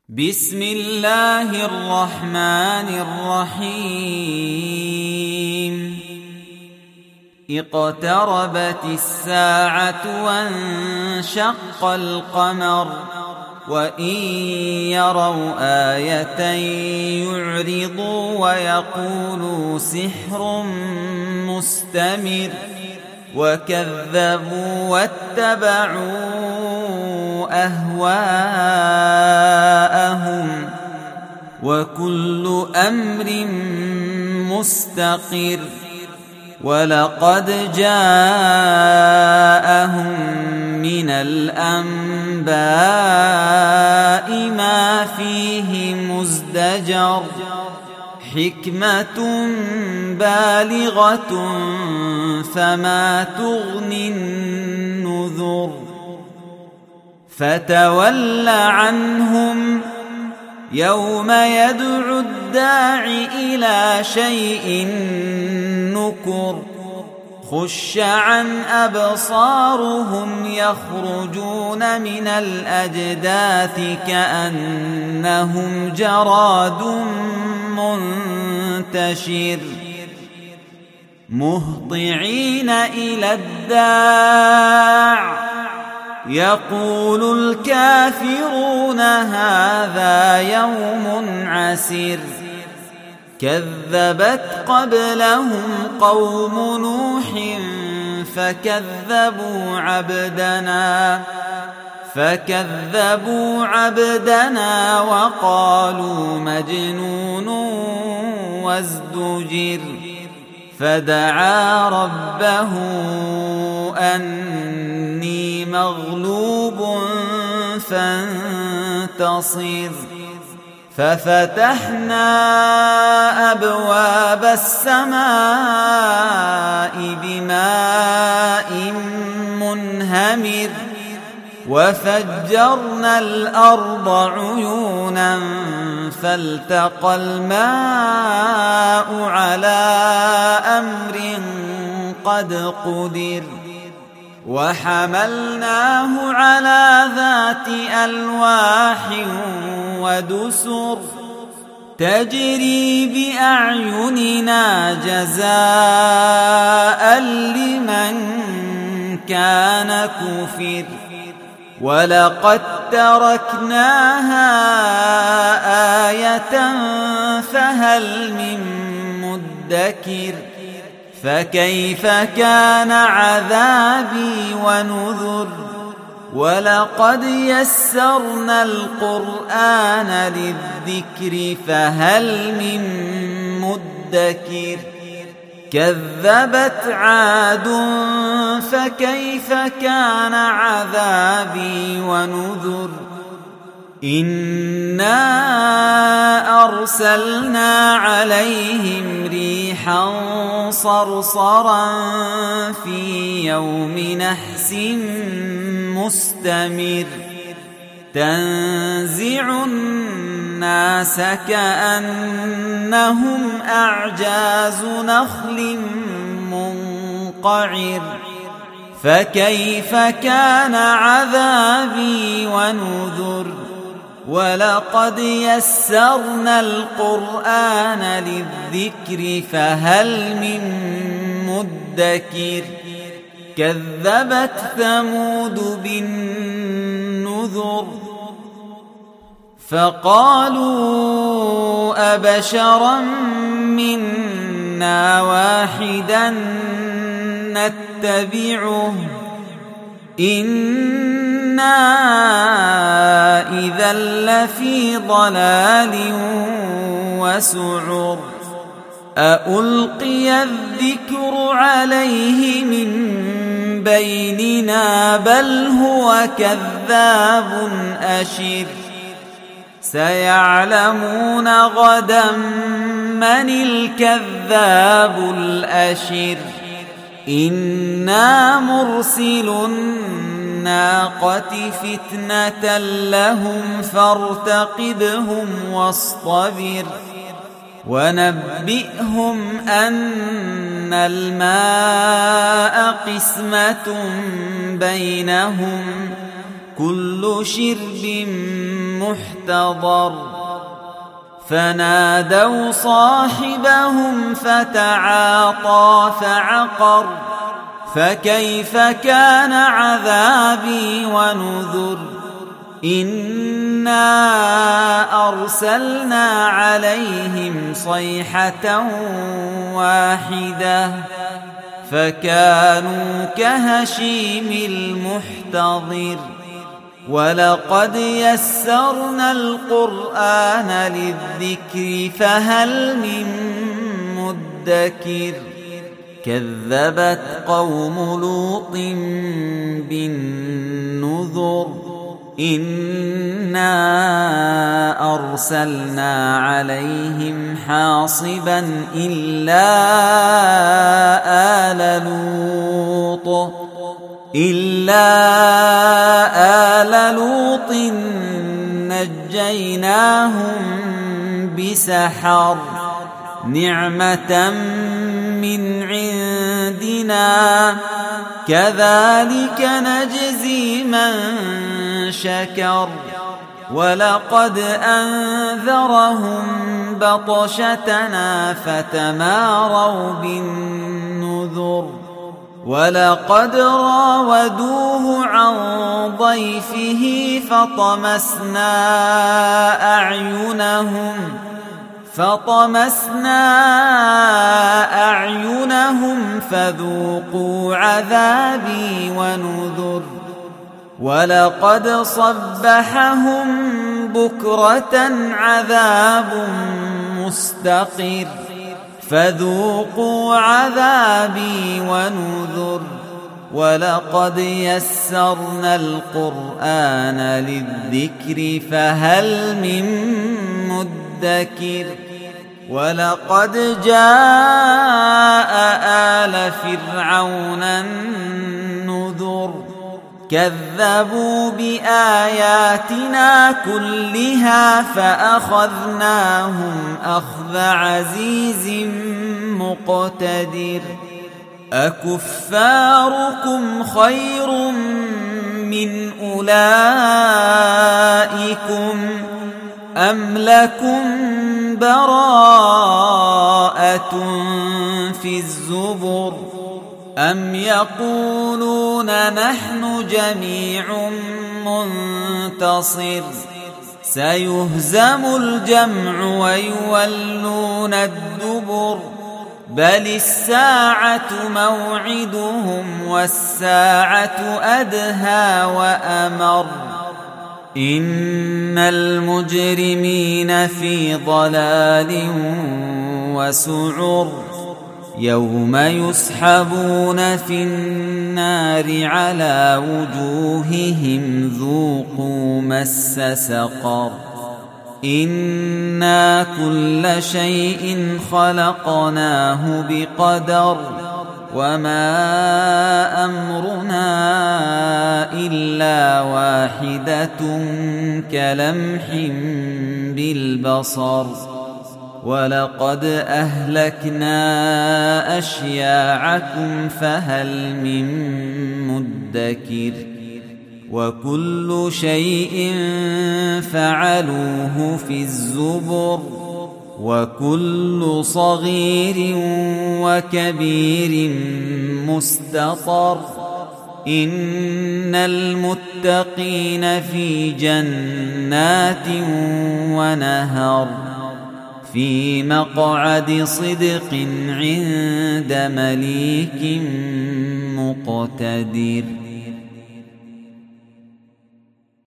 بسم الله الرحمن الرحيم اقتربت الساعة وانشق القمر وإن يروا آية يعرضوا ويقولوا سحر مستمر وكذبوا واتبعوا أهواءهم وكل أمر مستقر ولقد جاءهم من الأنباء ما فيه مزدجر حكمة بالغة فما تغني النذر فتول عنهم يوم يدعو الداع إلى شيء نكر خش عن أبصارهم يخرجون من الأجداث كأنهم جراد منتشر مهطعين إلى الداع يقول الكافرون هذا يوم عسر كذبت قبلهم قوم نوح فكذبوا عبدنا وقالوا مجنون وازدجر فدعا ربه أني مغلوب فانتصر ففتحنا أبواب السماء بماء منهمر وفجرنا الأرض عيونا فالتقى الماء على أمر قد قدر وحملناه على ذات ألواح ودسر تجري بأعيننا جزاء لمن كان كفر ولقد تركناها آية فهل من مدكر فكيف كان عذابي ونذر ولقد يسرنا القرآن للذكر فهل من مدكر كذبت عاد فكيف كان عذابي ونذر إنا أرسلنا عليهم ريحا صرصرا في يوم نحس مستمر تنزع الناس كأنهم أعجاز نخل منقعر فكيف كان عذابي ونذر ولقد يسرنا القرآن للذكر فهل من مدكر كذبت ثمود بالنذر فقالوا أبشرا منا واحدا نتبعه إنا إذا لفي ضلال وسعر أألقي الذكر عليه من بيننا بل هو كذاب أشر سيعلمون غدا من الكذاب الأشر إنا مرسل الناقة فتنة لهم فارتقبهم واصطبر ونبئهم أن الماء قسمة بينهم كل شرب محتضر فنادوا صاحبهم فتعاطى فعقر فكيف كان عذابي ونذر إنا أرسلنا عليهم صيحة واحدة فكانوا كهشيم المحتضر ولقد يسرنا القرآن للذكر فهل من مدكر كذبت قوم لوط بالنذر إنا أرسلنا عليهم حاصبا إلا آل لوط نجيناهم بسحر نعمة من عندنا كذلك نجزي من شكر ولقد أنذرهم بطشتنا فتماروا بالنذر ولقد راودوه عن ضيفه فطمسنا أعينهم فذوقوا عذابي ونذر ولقد صبحهم بكرة عذاب مستقر فذوقوا عذابي ونذر ولقد يسرنا القرآن للذكر فهل من مدكر ولقد جاء آل فرعون النذر كذبوا بآياتنا كلها فأخذناهم أخذ عزيز مقتدر أكفاركم خير من أولئكم أم لكم براءة في الزبر أم يقولون نحن جميع منتصر سيهزم الجمع ويولون الدبر بل الساعة موعدهم والساعة أدهى وأمر إن المجرمين في ضلال وسعر يوم يسحبون في النار على وجوههم ذوقوا مس سقر إنا كل شيء خلقناه بقدر وما أمرنا إلا واحدة كلمح بالبصر ولقد أهلكنا أشياعكم فهل من مدكر وكل شيء فعلوه في الزبر وكل صغير وكبير مستطر إن المتقين في جنات ونهر في مقعد صدق عند مليك مقتدر.